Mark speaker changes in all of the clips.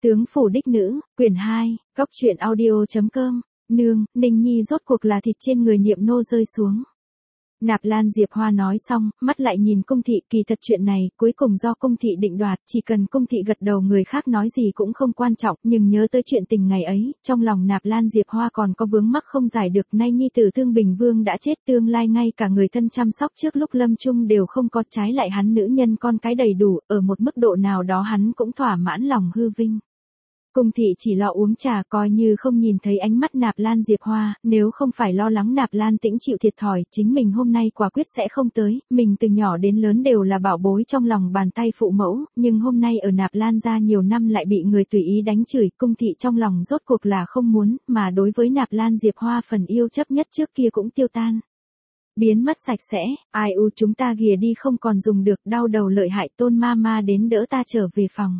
Speaker 1: Tướng phủ đích nữ, quyển 2, góc truyện audio.com, nương, Ninh Nhi rốt cuộc là thịt trên người Niệm nô rơi xuống. Nạp Lan Diệp Hoa nói xong, mắt lại nhìn cung thị, kỳ thật chuyện này, cuối cùng do cung thị định đoạt, chỉ cần cung thị gật đầu người khác nói gì cũng không quan trọng, nhưng nhớ tới chuyện tình ngày ấy, trong lòng Nạp Lan Diệp Hoa còn có vướng mắc không giải được, nay nhi tử Thương Bình Vương đã chết, tương lai ngay cả người thân chăm sóc trước lúc lâm chung đều không có, trái lại hắn nữ nhân con cái đầy đủ, ở một mức độ nào đó hắn cũng thỏa mãn lòng hư vinh. Cung thị chỉ lo uống trà coi như không nhìn thấy ánh mắt Nạp Lan Diệp Hoa, nếu không phải lo lắng Nạp Lan Tĩnh chịu thiệt thòi, chính mình hôm nay quả quyết sẽ không tới, mình từ nhỏ đến lớn đều là bảo bối trong lòng bàn tay phụ mẫu, nhưng hôm nay ở Nạp Lan gia nhiều năm lại bị người tùy ý đánh chửi, cung thị trong lòng rốt cuộc là không muốn, mà đối với Nạp Lan Diệp Hoa phần yêu chấp nhất trước kia cũng tiêu tan. Biến mất sạch sẽ, ai u chúng ta ghìa đi không còn dùng được, đau đầu lợi hại, Tôn ma đến đỡ ta trở về phòng.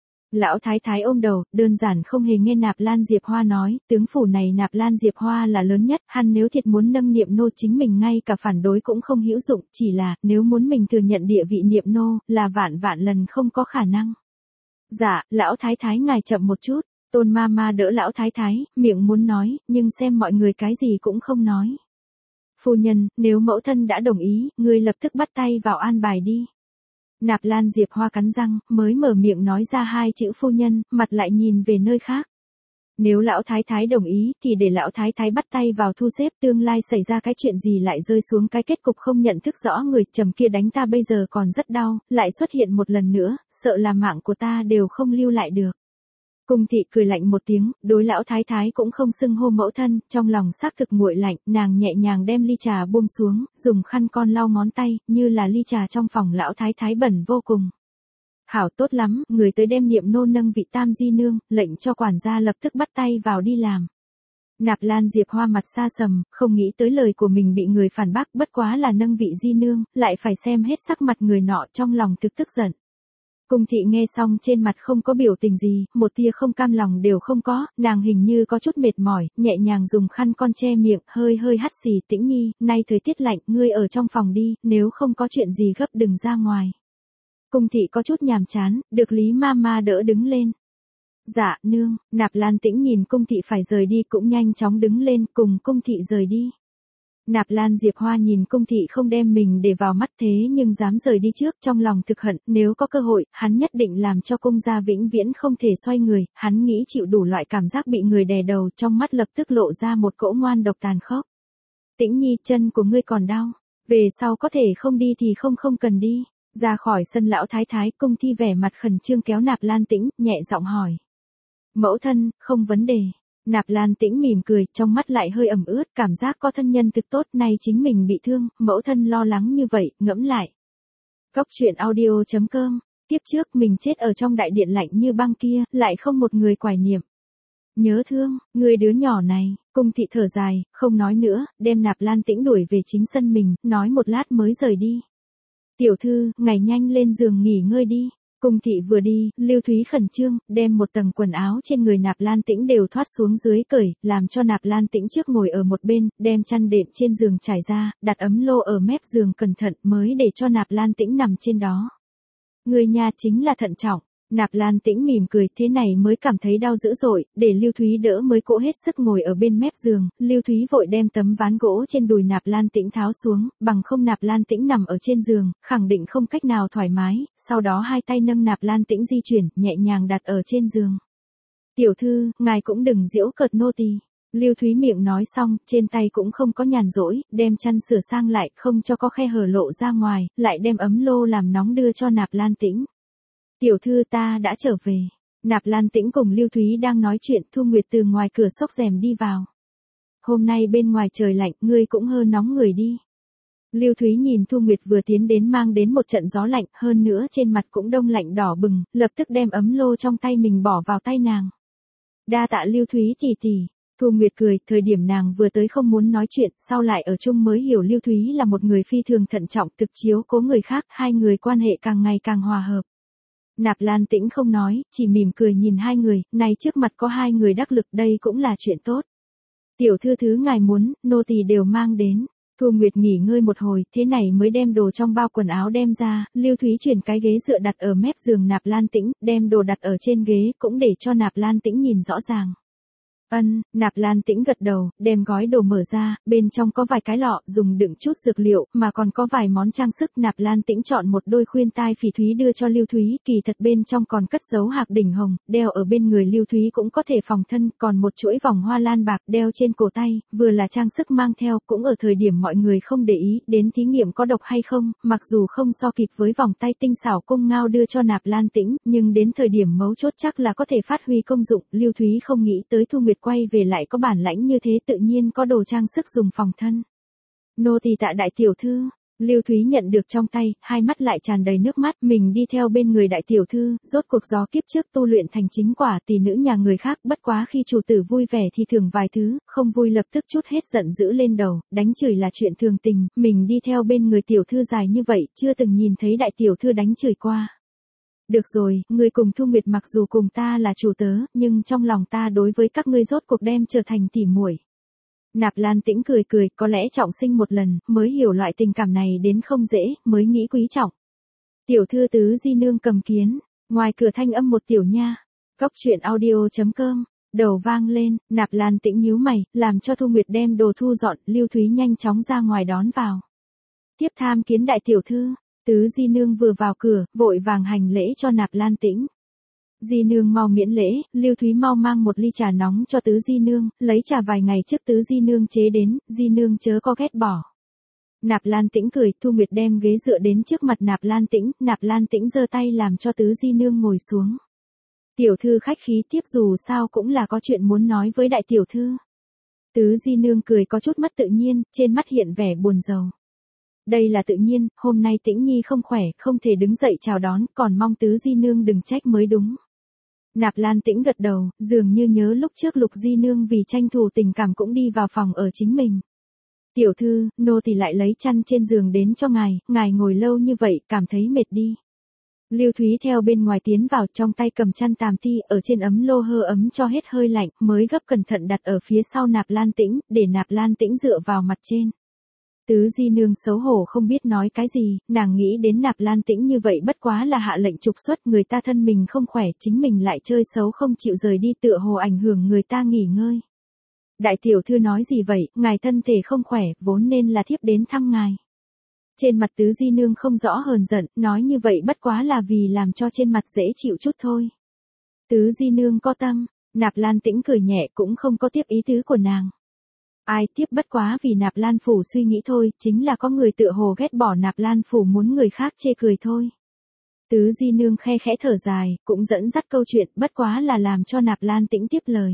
Speaker 1: Lão thái thái ôm đầu, đơn giản không hề nghe Nạp Lan Diệp Hoa nói, tướng phủ này Nạp Lan Diệp Hoa là lớn nhất, hắn nếu thiệt muốn nâng Niệm nô chính mình ngay cả phản đối cũng không hữu dụng, chỉ là, nếu muốn mình thừa nhận địa vị Niệm nô, là vạn lần không có khả năng. Dạ, lão thái thái ngài chậm một chút, Tôn ma đỡ lão thái thái, miệng muốn nói, nhưng xem mọi người cái gì cũng không nói. Phu nhân, nếu mẫu thân đã đồng ý, ngươi lập tức bắt tay vào an bài đi. Nạp Lan Diệp Hoa cắn răng, mới mở miệng nói ra hai chữ phu nhân, mặt lại nhìn về nơi khác. Nếu lão thái thái đồng ý, thì để lão thái thái bắt tay vào thu xếp, tương lai xảy ra cái chuyện gì lại rơi xuống cái kết cục không nhận thức rõ người, trầm kia đánh ta bây giờ còn rất đau, lại xuất hiện một lần nữa, sợ là mạng của ta đều không lưu lại được. Cung thị cười lạnh một tiếng, đối lão thái thái cũng không xưng hô mẫu thân, trong lòng xác thực nguội lạnh, nàng nhẹ nhàng đem ly trà buông xuống, dùng khăn con lau ngón tay, như là ly trà trong phòng lão thái thái bẩn vô cùng. Hảo tốt lắm, người tới đem Niệm nô nâng vị tam di nương, lệnh cho quản gia lập tức bắt tay vào đi làm. Nạp Lan Diệp Hoa mặt xa sầm, không nghĩ tới lời của mình bị người phản bác, bất quá là nâng vị di nương, lại phải xem hết sắc mặt người nọ, trong lòng thực tức giận. Cung thị nghe xong trên mặt không có biểu tình gì, một tia không cam lòng đều không có, nàng hình như có chút mệt mỏi, nhẹ nhàng dùng khăn con che miệng, hơi hắt xì, Tĩnh Nhi, nay thời tiết lạnh, ngươi ở trong phòng đi, nếu không có chuyện gì gấp đừng ra ngoài. Cung thị có chút nhàm chán, được Lý ma đỡ đứng lên. Dạ, nương, Nạp Lan Tĩnh nhìn cung thị phải rời đi cũng nhanh chóng đứng lên, cùng cung thị rời đi. Nạp Lan Diệp Hoa nhìn cung thị không đem mình để vào mắt thế nhưng dám rời đi trước, trong lòng thực hận, nếu có cơ hội, hắn nhất định làm cho cung gia vĩnh viễn không thể xoay người, hắn nghĩ chịu đủ loại cảm giác bị người đè đầu, trong mắt lập tức lộ ra một cỗ ngoan độc tàn khốc. Tĩnh Nhi, chân của ngươi còn đau, về sau có thể không đi thì không cần đi. Ra khỏi sân lão thái thái, cung thi vẻ mặt khẩn trương kéo Nạp Lan Tĩnh, nhẹ giọng hỏi. Mẫu thân, không vấn đề. Nạp Lan Tĩnh mỉm cười, trong mắt lại hơi ẩm ướt, cảm giác có thân nhân thực tốt, nay chính mình bị thương, mẫu thân lo lắng như vậy, ngẫm lại. Góc truyện audio.com, tiếp trước mình chết ở trong đại điện lạnh như băng kia, lại không một người quải niệm. Nhớ thương, người đứa nhỏ này, cung thị thở dài, không nói nữa, đem Nạp Lan Tĩnh đuổi về chính sân mình, nói một lát mới rời đi. Tiểu thư, ngài nhanh lên giường nghỉ ngơi đi. Cung thị vừa đi, Lưu Thúy khẩn trương, đem một tầng quần áo trên người Nạp Lan Tĩnh đều thoát xuống dưới cởi, làm cho Nạp Lan Tĩnh trước ngồi ở một bên, đem chăn đệm trên giường trải ra, đặt ấm lô ở mép giường cẩn thận mới để cho Nạp Lan Tĩnh nằm trên đó. Người nhà chính là thận trọng. Nạp Lan Tĩnh mỉm cười, thế này mới cảm thấy đau dữ dội, để Lưu Thúy đỡ mới cố hết sức ngồi ở bên mép giường, Lưu Thúy vội đem tấm ván gỗ trên đùi Nạp Lan Tĩnh tháo xuống, bằng không Nạp Lan Tĩnh nằm ở trên giường, khẳng định không cách nào thoải mái, sau đó hai tay nâng Nạp Lan Tĩnh di chuyển, nhẹ nhàng đặt ở trên giường. Tiểu thư, ngài cũng đừng giễu cợt nô tỳ. Lưu Thúy miệng nói xong, trên tay cũng không có nhàn rỗi, đem chăn sửa sang lại, không cho có khe hở lộ ra ngoài, lại đem ấm lô làm nóng đưa cho Nạp Lan Tĩnh. Tiểu thư ta đã trở về. Nạp Lan Tĩnh cùng Lưu Thúy đang nói chuyện, Thu Nguyệt từ ngoài cửa xốc rèm đi vào. Hôm nay bên ngoài trời lạnh, ngươi cũng hơi nóng người đi. Lưu Thúy nhìn Thu Nguyệt vừa tiến đến mang đến một trận gió lạnh, hơn nữa trên mặt cũng đông lạnh đỏ bừng, lập tức đem ấm lô trong tay mình bỏ vào tay nàng. Đa tạ Lưu Thúy tỷ tỷ. Thu Nguyệt cười, thời điểm nàng vừa tới không muốn nói chuyện, sau lại ở chung mới hiểu Lưu Thúy là một người phi thường thận trọng, thực chiếu cố người khác, hai người quan hệ càng ngày càng hòa hợp. Nạp Lan Tĩnh không nói, chỉ mỉm cười nhìn hai người, này trước mặt có hai người đắc lực đây cũng là chuyện tốt. Tiểu thư thứ ngài muốn, nô tỳ đều mang đến. Thu Nguyệt nghỉ ngơi một hồi, thế này mới đem đồ trong bao quần áo đem ra, Lưu Thúy chuyển cái ghế dựa đặt ở mép giường Nạp Lan Tĩnh, đem đồ đặt ở trên ghế, cũng để cho Nạp Lan Tĩnh nhìn rõ ràng. Nạp Lan Tĩnh gật đầu, đem gói đồ mở ra, bên trong có vài cái lọ, dùng đựng chút dược liệu, mà còn có vài món trang sức. Nạp Lan Tĩnh chọn một đôi khuyên tai phỉ thúy đưa cho Lưu Thúy, kỳ thật bên trong còn cất giấu hạc đỉnh hồng, đeo ở bên người Lưu Thúy cũng có thể phòng thân, còn một chuỗi vòng hoa lan bạc đeo trên cổ tay, vừa là trang sức mang theo, cũng ở thời điểm mọi người không để ý, đến thí nghiệm có độc hay không, mặc dù không so kịp với vòng tay tinh xảo cung ngao đưa cho Nạp Lan Tĩnh, nhưng đến thời điểm mấu chốt chắc là có thể phát huy công dụng. Lưu Thúy không nghĩ tới Thu Nguyệt quay về lại có bản lãnh như thế, tự nhiên có đồ trang sức dùng phòng thân. Nô tỳ tạ đại tiểu thư. Lưu Thúy nhận được trong tay, hai mắt lại tràn đầy nước mắt, mình đi theo bên người đại tiểu thư, rốt cuộc gió kiếp trước tu luyện thành chính quả tỷ nữ nhà người khác, bất quá khi chủ tử vui vẻ thì thưởng vài thứ, không vui lập tức chút hết giận dữ lên đầu, đánh chửi là chuyện thường tình, mình đi theo bên người tiểu thư dài như vậy, chưa từng nhìn thấy đại tiểu thư đánh chửi qua. Được rồi, người cùng Thu Nguyệt mặc dù cùng ta là chủ tớ, nhưng trong lòng ta đối với các ngươi rốt cuộc đem trở thành tỉ muội. Nạp Lan Tĩnh cười cười, có lẽ trọng sinh một lần, mới hiểu loại tình cảm này đến không dễ, mới nghĩ quý trọng. Tiểu thư tứ di nương cầm kiến, ngoài cửa thanh âm một tiểu nha. Góc truyện audio.com, đầu vang lên, Nạp Lan Tĩnh nhíu mày, làm cho Thu Nguyệt đem đồ thu dọn, Lưu Thúy nhanh chóng ra ngoài đón vào. Tiếp tham kiến đại tiểu thư. Tứ di nương vừa vào cửa, vội vàng hành lễ cho Nạp Lan Tĩnh. Di nương mau miễn lễ, Lưu Thúy mau mang một ly trà nóng cho tứ di nương, lấy trà vài ngày trước tứ di nương chế đến, di nương chớ có ghét bỏ. Nạp Lan Tĩnh cười, Thu Nguyệt đem ghế dựa đến trước mặt Nạp Lan Tĩnh giơ tay làm cho tứ di nương ngồi xuống. Tiểu thư khách khí tiếp, dù sao cũng là có chuyện muốn nói với đại tiểu thư. Tứ di nương cười có chút mất tự nhiên, trên mắt hiện vẻ buồn rầu. Đây là tự nhiên, hôm nay Tĩnh Nhi không khỏe, không thể đứng dậy chào đón, còn mong tứ di nương đừng trách mới đúng. Nạp Lan Tĩnh gật đầu, dường như nhớ lúc trước Lục di nương vì tranh thủ tình cảm cũng đi vào phòng ở chính mình. Tiểu thư, nô tỳ lại lấy chăn trên giường đến cho ngài ngồi lâu như vậy, cảm thấy mệt đi. Lưu Thúy theo bên ngoài tiến vào, trong tay cầm chăn tàm ti, ở trên ấm lô hơ ấm cho hết hơi lạnh, mới gấp cẩn thận đặt ở phía sau Nạp Lan Tĩnh, để Nạp Lan Tĩnh dựa vào mặt trên. Tứ di nương xấu hổ không biết nói cái gì, nàng nghĩ đến Nạp Lan Tĩnh như vậy bất quá là hạ lệnh trục xuất, người ta thân mình không khỏe, chính mình lại chơi xấu không chịu rời đi, tựa hồ ảnh hưởng người ta nghỉ ngơi. Đại tiểu thư nói gì vậy, ngài thân thể không khỏe, vốn nên là thiếp đến thăm ngài. Trên mặt tứ di nương không rõ hờn giận, nói như vậy bất quá là vì làm cho trên mặt dễ chịu chút thôi. Tứ di nương có tâm, Nạp Lan Tĩnh cười nhẹ, cũng không có tiếp ý tứ của nàng. Ai tiếp, bất quá vì Nạp Lan phủ suy nghĩ thôi, chính là có người tựa hồ ghét bỏ Nạp Lan phủ muốn người khác chê cười thôi. Tứ di nương khe khẽ thở dài, cũng dẫn dắt câu chuyện, bất quá là làm cho Nạp Lan Tĩnh tiếp lời.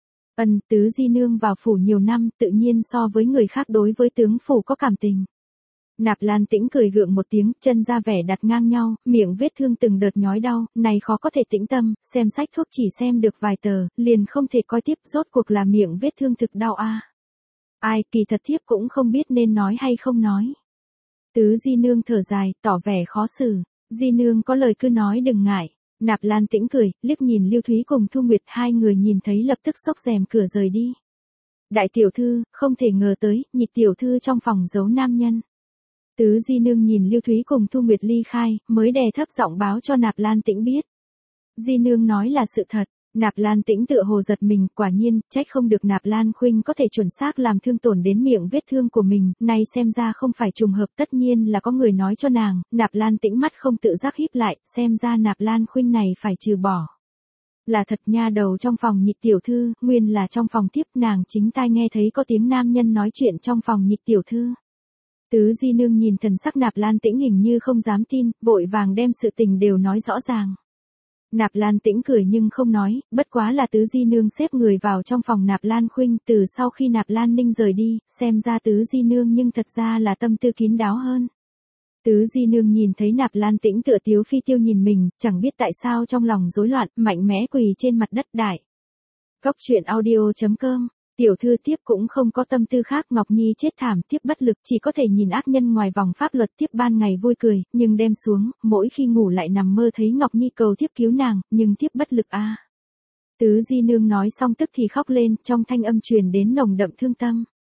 Speaker 1: Tứ di nương vào phủ nhiều năm, tự nhiên so với người khác đối với tướng phủ có cảm tình. Nạp Lan Tĩnh cười gượng một tiếng, chân ra vẻ đặt ngang nhau, miệng vết thương từng đợt nhói đau, này khó có thể tĩnh tâm, xem sách thuốc chỉ xem được vài tờ, liền không thể coi tiếp, rốt cuộc là miệng vết thương thực đau a. Ai, kỳ thật thiếp cũng không biết nên nói hay không nói. Tứ di nương thở dài, tỏ vẻ khó xử. Di nương có lời cứ nói đừng ngại. Nạp Lan Tĩnh cười, liếc nhìn Lưu Thúy cùng Thu Nguyệt, hai người nhìn thấy lập tức xốc rèm cửa rời đi. Đại tiểu thư, không thể ngờ tới, nhị tiểu thư trong phòng giấu nam nhân. Tứ di nương nhìn Lưu Thúy cùng Thu Nguyệt ly khai, mới đè thấp giọng báo cho Nạp Lan Tĩnh biết. Di nương nói là sự thật. Nạp Lan Tĩnh tựa hồ giật mình, quả nhiên, trách không được Nạp Lan Khuynh có thể chuẩn xác làm thương tổn đến miệng vết thương của mình, nay xem ra không phải trùng hợp, tất nhiên là có người nói cho nàng. Nạp Lan Tĩnh mắt không tự giác híp lại, xem ra Nạp Lan Khuynh này phải trừ bỏ. Là thật nha, đầu trong phòng nhị tiểu thư, nguyên là trong phòng tiếp, nàng chính tai nghe thấy có tiếng nam nhân nói chuyện trong phòng nhị tiểu thư. Tứ di nương nhìn thần sắc Nạp Lan Tĩnh hình như không dám tin, vội vàng đem sự tình đều nói rõ ràng. Nạp Lan Tĩnh cười nhưng không nói, bất quá là tứ di nương xếp người vào trong phòng Nạp Lan Khuynh, từ sau khi Nạp Lan Ninh rời đi, xem ra tứ di nương nhưng thật ra là tâm tư kín đáo hơn. Tứ di nương nhìn thấy Nạp Lan Tĩnh tựa tiếu phi tiêu nhìn mình, chẳng biết tại sao trong lòng rối loạn, mạnh mẽ quỳ trên mặt đất đại. Góc truyện audio.com, tiểu thư tiếp cũng không có tâm tư khác, Ngọc Nhi chết thảm, tiếp bất lực, chỉ có thể nhìn ác nhân ngoài vòng pháp luật, tiếp ban ngày vui cười, nhưng đêm xuống, mỗi khi ngủ lại nằm mơ thấy Ngọc Nhi cầu tiếp cứu nàng, nhưng tiếp bất lực a. Tứ di nương nói xong tức thì khóc lên, trong thanh âm truyền đến nồng đậm thương tâm.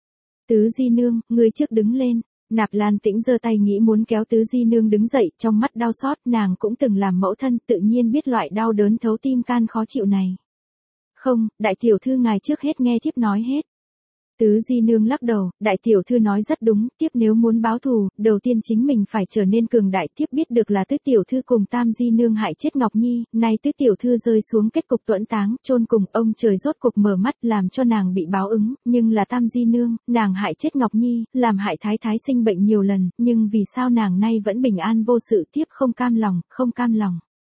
Speaker 1: Tứ Di Nương, ngươi trước đứng lên. Nạp Lan Tĩnh giơ tay nghĩ muốn kéo Tứ Di Nương đứng dậy, trong mắt đau xót, nàng cũng từng làm mẫu thân, tự nhiên biết loại đau đớn thấu tim can khó chịu này. Không, đại tiểu thư ngài trước hết nghe thiếp nói hết. Tứ Di Nương lắc đầu, đại tiểu thư nói rất đúng, tiếp nếu muốn báo thù, đầu tiên chính mình phải trở nên cường đại. Tiếp biết được là tứ tiểu thư cùng Tam Di Nương hại chết Ngọc Nhi, nay tứ tiểu thư rơi xuống kết cục tuẫn táng, chôn cùng, ông trời rốt cục mở mắt làm cho nàng bị báo ứng, nhưng là Tam Di Nương, nàng hại chết Ngọc Nhi, làm hại thái thái sinh bệnh nhiều lần, nhưng vì sao nàng nay vẫn bình an vô sự. Tiếp không cam lòng, không cam lòng.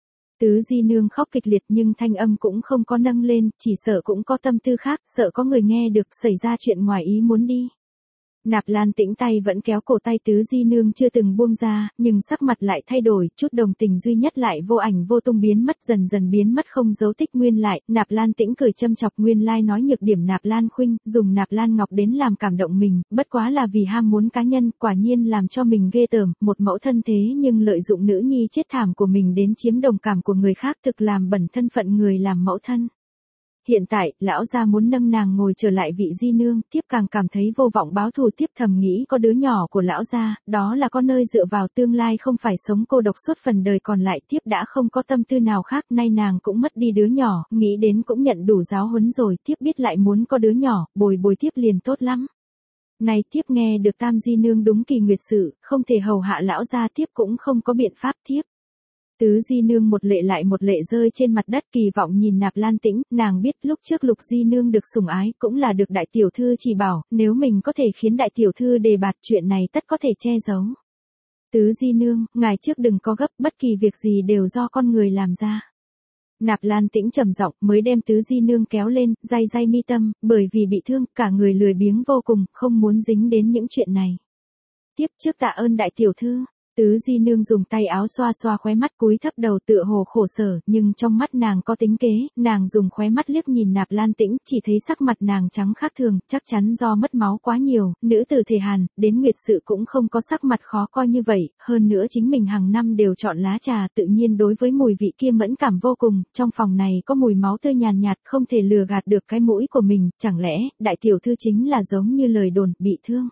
Speaker 1: Tứ Di Nương khóc kịch liệt nhưng thanh âm cũng không có nâng lên, chỉ sợ cũng có tâm tư khác, sợ có người nghe được xảy ra chuyện ngoài ý muốn đi. Nạp Lan Tĩnh tay vẫn kéo cổ tay Tứ Di Nương chưa từng buông ra, nhưng sắc mặt lại thay đổi, chút đồng tình duy nhất lại vô ảnh vô tung biến mất, dần dần biến mất không dấu tích. Nguyên lại, Nạp Lan Tĩnh cười châm chọc, nguyên lai nói nhược điểm Nạp Lan Khuynh, dùng Nạp Lan Ngọc đến làm cảm động mình, bất quá là vì ham muốn cá nhân, quả nhiên làm cho mình ghê tởm, một mẫu thân thế nhưng lợi dụng nữ nhi chết thảm của mình đến chiếm đồng cảm của người khác, thực làm bẩn thân phận người làm mẫu thân. Hiện tại, lão gia muốn nâng nàng ngồi trở lại vị Di Nương, tiếp càng cảm thấy vô vọng báo thù. Tiếp thầm nghĩ có đứa nhỏ của lão gia, đó là có nơi dựa vào, tương lai không phải sống cô độc suốt phần đời còn lại. Tiếp đã không có tâm tư nào khác, nay nàng cũng mất đi đứa nhỏ, nghĩ đến cũng nhận đủ giáo huấn rồi. Tiếp biết lại muốn có đứa nhỏ, bồi bồi tiếp liền tốt lắm. Này tiếp nghe được Tam Di Nương đúng kỳ nguyệt sự, không thể hầu hạ lão gia, tiếp cũng không có biện pháp. Tiếp Tứ Di Nương một lệ lại một lệ rơi trên mặt đất, kỳ vọng nhìn Nạp Lan Tĩnh, nàng biết lúc trước Lục Di Nương được sủng ái cũng là được đại tiểu thư chỉ bảo, nếu mình có thể khiến đại tiểu thư đề bạt chuyện này tất có thể che giấu. Tứ Di Nương, ngài trước đừng có gấp, bất kỳ việc gì đều do con người làm ra. Nạp Lan Tĩnh trầm giọng mới đem Tứ Di Nương kéo lên, day day mi tâm, bởi vì bị thương, cả người lười biếng vô cùng, không muốn dính đến những chuyện này. Tiếp trước tạ ơn đại tiểu thư. Tứ Di Nương dùng tay áo xoa xoa khóe mắt, cúi thấp đầu tựa hồ khổ sở, nhưng trong mắt nàng có tính kế, nàng dùng khóe mắt liếc nhìn Nạp Lan Tĩnh, chỉ thấy sắc mặt nàng trắng khác thường, chắc chắn do mất máu quá nhiều, nữ tử thể hàn, đến nguyệt sự cũng không có sắc mặt khó coi như vậy, hơn nữa chính mình hàng năm đều chọn lá trà, tự nhiên đối với mùi vị kia mẫn cảm vô cùng, trong phòng này có mùi máu tươi nhàn nhạt, không thể lừa gạt được cái mũi của mình, chẳng lẽ, đại tiểu thư chính là giống như lời đồn, bị thương.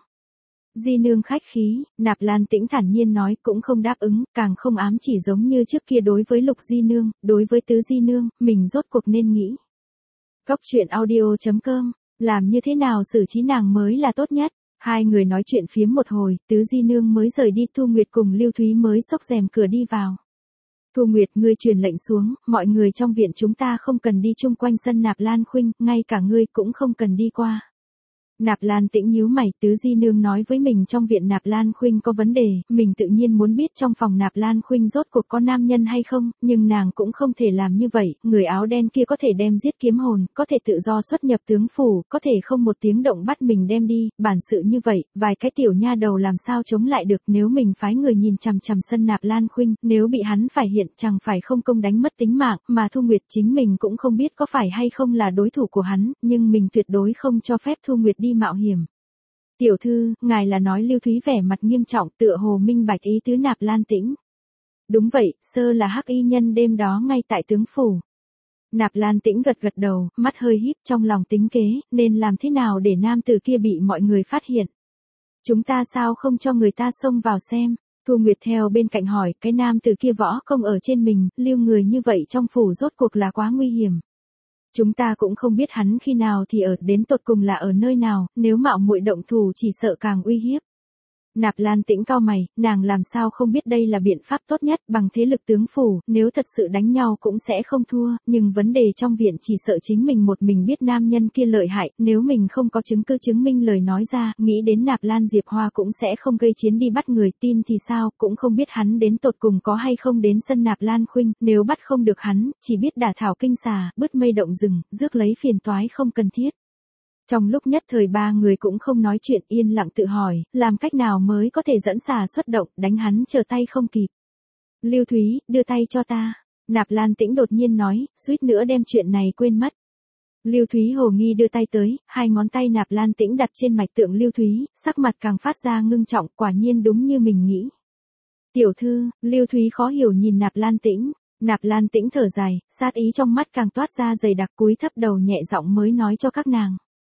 Speaker 1: Di Nương khách khí, Nạp Lan Tĩnh thản nhiên nói, cũng không đáp ứng, càng không ám chỉ giống như trước kia đối với Lục Di Nương, đối với Tứ Di Nương, mình rốt cuộc nên nghĩ. Góc truyện audio.com, làm như thế nào xử trí nàng mới là tốt nhất. Hai người nói chuyện phiếm một hồi, Tứ Di Nương mới rời đi, Thu Nguyệt cùng Lưu Thúy mới xốc rèm cửa đi vào. Thu Nguyệt, ngươi truyền lệnh xuống, mọi người trong viện chúng ta không cần đi chung quanh sân Nạp Lan Khuynh, ngay cả ngươi cũng không cần đi qua. Nạp Lan Tĩnh nhíu mày, Tứ Di Nương nói với mình trong viện Nạp Lan Khuynh có vấn đề, mình tự nhiên muốn biết trong phòng Nạp Lan Khuynh rốt cuộc có nam nhân hay không, nhưng nàng cũng không thể làm như vậy, người áo đen kia có thể đem giết kiếm hồn, có thể tự do xuất nhập tướng phủ, có thể không một tiếng động bắt mình đem đi, bản sự như vậy, vài cái tiểu nha đầu làm sao chống lại được. Nếu mình phái người nhìn chằm chằm sân Nạp Lan Khuynh, nếu bị hắn phải hiện, chẳng phải không công đánh mất tính mạng, mà Thu Nguyệt chính mình cũng không biết có phải hay không là đối thủ của hắn, nhưng mình tuyệt đối không cho phép Thu Nguyệt đi mạo hiểm. Tiểu thư, ngài là nói? Lưu Thúy vẻ mặt nghiêm trọng, tựa hồ minh bạch ý tứ Nạp Lan Tĩnh. Đúng vậy, sơ là hắc y nhân đêm đó ngay tại tướng phủ. Nạp Lan Tĩnh gật gật đầu, mắt hơi híp, trong lòng tính kế, nên làm thế nào để nam tử kia bị mọi người phát hiện. Chúng ta sao không cho người ta xông vào xem? Thu Nguyệt theo bên cạnh hỏi, cái nam tử kia võ công ở trên mình, lưu người như vậy trong phủ rốt cuộc là quá nguy hiểm. Chúng ta cũng không biết hắn khi nào thì ở, đến tột cùng là ở nơi nào, nếu mạo muội động thủ chỉ sợ càng uy hiếp. Nạp Lan Tĩnh cau mày, nàng làm sao không biết đây là biện pháp tốt nhất, bằng thế lực tướng phủ, nếu thật sự đánh nhau cũng sẽ không thua, nhưng vấn đề trong viện chỉ sợ chính mình một mình biết nam nhân kia lợi hại, nếu mình không có chứng cứ chứng minh lời nói ra, nghĩ đến Nạp Lan Diệp Hoa cũng sẽ không gây chiến đi bắt người, tin thì sao, cũng không biết hắn đến tột cùng có hay không đến sân Nạp Lan Khuynh, nếu bắt không được hắn, chỉ biết đả thảo kinh xà, bứt mây động rừng, rước lấy phiền toái không cần thiết. Trong lúc nhất thời ba người cũng không nói chuyện, yên lặng tự hỏi, làm cách nào mới có thể dẫn xà xuất động, đánh hắn trở tay không kịp. Lưu Thúy, đưa tay cho ta. Nạp Lan Tĩnh đột nhiên nói, suýt nữa đem chuyện này quên mất. Lưu Thúy hồ nghi đưa tay tới, hai ngón tay Nạp Lan Tĩnh đặt trên mạch tượng Lưu Thúy, sắc mặt càng phát ra ngưng trọng, quả nhiên đúng như mình nghĩ. Tiểu thư, Lưu Thúy khó hiểu nhìn Nạp Lan Tĩnh. Nạp Lan Tĩnh thở dài, sát ý trong mắt càng toát ra dày đặc, cúi thấp đầu nhẹ giọng mới nói cho các nàng.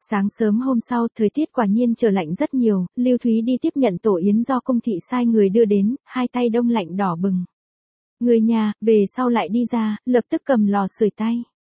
Speaker 1: Sáng sớm hôm sau, thời tiết quả nhiên trở lạnh rất nhiều, Lưu Thúy đi tiếp nhận tổ yến do công thị sai người đưa đến, hai tay đông lạnh đỏ bừng. Người nhà, về sau lại đi ra, lập tức cầm lò sưởi tay.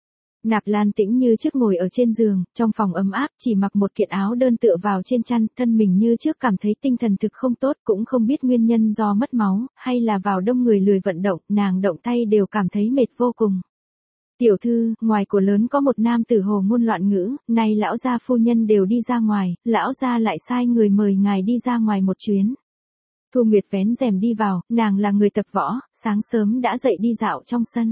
Speaker 1: Nạp Lan Tĩnh như trước ngồi ở trên giường, trong phòng ấm áp, chỉ mặc một kiện áo đơn tựa vào trên chăn, thân mình như trước cảm thấy tinh thần thực không tốt, cũng không biết nguyên nhân do mất máu, hay là vào đông người lười vận động, nàng động tay đều cảm thấy mệt vô cùng. Tiểu thư, ngoài của lớn có một nam tử hồ ngôn loạn ngữ, nay lão gia phu nhân đều đi ra ngoài, lão gia lại sai người mời ngài đi ra ngoài một chuyến. Thu Nguyệt vén rèm đi vào, nàng là người tập võ, sáng sớm đã dậy đi dạo trong sân.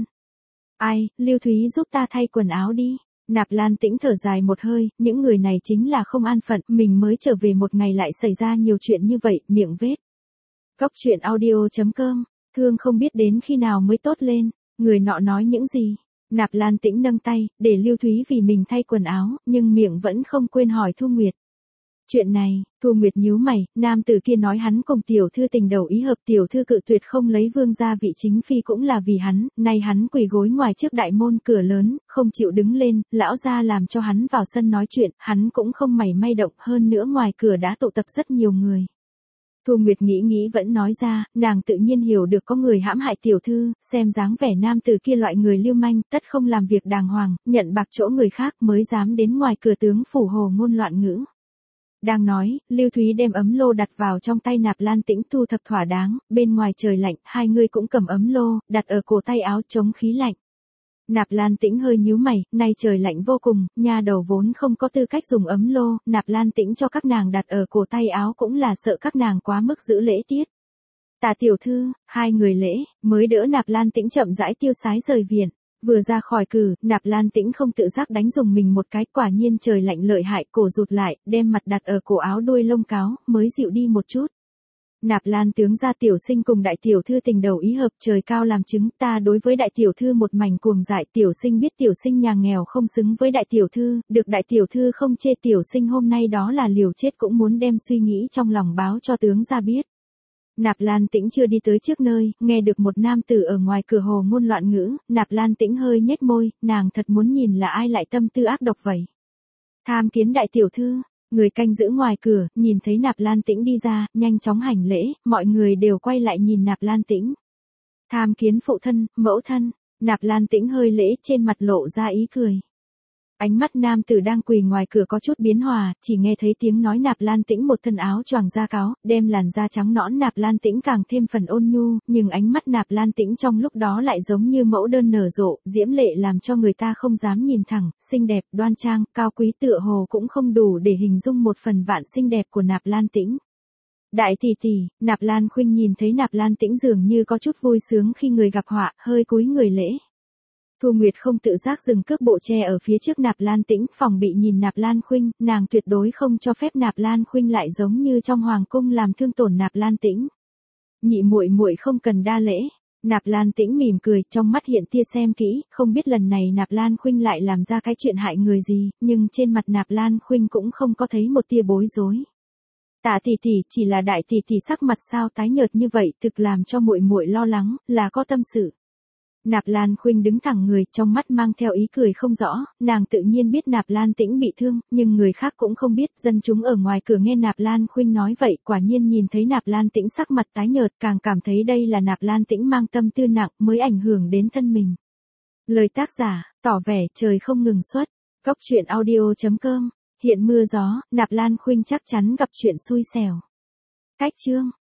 Speaker 1: Ai, Lưu Thúy giúp ta thay quần áo đi. Nạp Lan Tĩnh thở dài một hơi, những người này chính là không an phận, mình mới trở về một ngày lại xảy ra nhiều chuyện như vậy, miệng vết. Cóc truyện audio.com, thương không biết đến khi nào mới tốt lên, người nọ nói những gì. Nạp Lan Tĩnh nâng tay, để Lưu Thúy vì mình thay quần áo, nhưng miệng vẫn không quên hỏi Thu Nguyệt. Chuyện này, Thu Nguyệt nhíu mày, nam tử kia nói hắn cùng tiểu thư tình đầu ý hợp, tiểu thư cự tuyệt không lấy vương gia vị chính phi cũng là vì hắn, nay hắn quỳ gối ngoài trước đại môn cửa lớn, không chịu đứng lên, lão gia làm cho hắn vào sân nói chuyện, hắn cũng không mảy may động, hơn nữa ngoài cửa đã tụ tập rất nhiều người. Thu Nguyệt nghĩ vẫn nói ra, nàng tự nhiên hiểu được có người hãm hại tiểu thư, xem dáng vẻ nam tử kia loại người lưu manh, tất không làm việc đàng hoàng, nhận bạc chỗ người khác mới dám đến ngoài cửa tướng phủ hồ ngôn loạn ngữ. Đang nói, Lưu Thúy đem ấm lô đặt vào trong tay Nạp Lan Tĩnh thu thập thỏa đáng, bên ngoài trời lạnh, hai người cũng cầm ấm lô, đặt ở cổ tay áo chống khí lạnh. Nạp Lan Tĩnh hơi nhíu mày, nay trời lạnh vô cùng, nha đầu vốn không có tư cách dùng ấm lô, Nạp Lan Tĩnh cho các nàng đặt ở cổ tay áo cũng là sợ các nàng quá mức giữ lễ tiết. Tả tiểu thư, hai người lễ, mới đỡ Nạp Lan Tĩnh chậm rãi tiêu sái rời viện. Vừa ra khỏi cửa, Nạp Lan Tĩnh không tự giác đánh dùng mình một cái, quả nhiên trời lạnh lợi hại, cổ rụt lại, đem mặt đặt ở cổ áo đuôi lông cáo, mới dịu đi một chút. Nạp Lan tướng gia tiểu sinh cùng đại tiểu thư tình đầu ý hợp, trời cao làm chứng, ta đối với đại tiểu thư một mảnh cuồng dại, tiểu sinh biết tiểu sinh nhà nghèo không xứng với đại tiểu thư, được đại tiểu thư không chê, tiểu sinh hôm nay đó là liều chết cũng muốn đem suy nghĩ trong lòng báo cho tướng gia biết. Nạp Lan Tĩnh chưa đi tới trước nơi, nghe được một nam tử ở ngoài cửa hồ ngôn loạn ngữ, Nạp Lan Tĩnh hơi nhếch môi, nàng thật muốn nhìn là ai lại tâm tư ác độc vậy. Tham kiến đại tiểu thư, người canh giữ ngoài cửa, nhìn thấy Nạp Lan Tĩnh đi ra, nhanh chóng hành lễ, mọi người đều quay lại nhìn Nạp Lan Tĩnh. Tham kiến phụ thân, mẫu thân, Nạp Lan Tĩnh hơi lễ, trên mặt lộ ra ý cười. Ánh mắt nam tử đang quỳ ngoài cửa có chút biến hòa, chỉ nghe thấy tiếng nói Nạp Lan Tĩnh một thân áo choàng da cáo, đem làn da trắng nõn Nạp Lan Tĩnh càng thêm phần ôn nhu, nhưng ánh mắt Nạp Lan Tĩnh trong lúc đó lại giống như mẫu đơn nở rộ, diễm lệ làm cho người ta không dám nhìn thẳng, xinh đẹp, đoan trang, cao quý tựa hồ cũng không đủ để hình dung một phần vạn xinh đẹp của Nạp Lan Tĩnh. Đại tỷ tỷ, Nạp Lan Khuynh nhìn thấy Nạp Lan Tĩnh dường như có chút vui sướng khi người gặp họa, hơi cúi người lễ. Thu Nguyệt không tự giác dừng cước bộ che ở phía trước Nạp Lan Tĩnh, phòng bị nhìn Nạp Lan Khuynh, nàng tuyệt đối không cho phép Nạp Lan Khuynh lại giống như trong hoàng cung làm thương tổn Nạp Lan Tĩnh. Nhị muội muội không cần đa lễ. Nạp Lan Tĩnh mỉm cười, trong mắt hiện tia xem kỹ, không biết lần này Nạp Lan Khuynh lại làm ra cái chuyện hại người gì, nhưng trên mặt Nạp Lan Khuynh cũng không có thấy một tia bối rối. Tạ tỷ tỷ, chỉ là đại tỷ tỷ sắc mặt sao tái nhợt như vậy, thực làm cho muội muội lo lắng, là có tâm sự. Nạp Lan Khuynh đứng thẳng người, trong mắt mang theo ý cười không rõ, nàng tự nhiên biết Nạp Lan Tĩnh bị thương, nhưng người khác cũng không biết, dân chúng ở ngoài cửa nghe Nạp Lan Khuynh nói vậy, quả nhiên nhìn thấy Nạp Lan Tĩnh sắc mặt tái nhợt, càng cảm thấy đây là Nạp Lan Tĩnh mang tâm tư nặng, mới ảnh hưởng đến thân mình. Lời tác giả, tỏ vẻ trời không ngừng xuất, cóc truyện audio.com, hiện mưa gió, Nạp Lan Khuynh chắc chắn gặp chuyện xui xẻo. Cách chương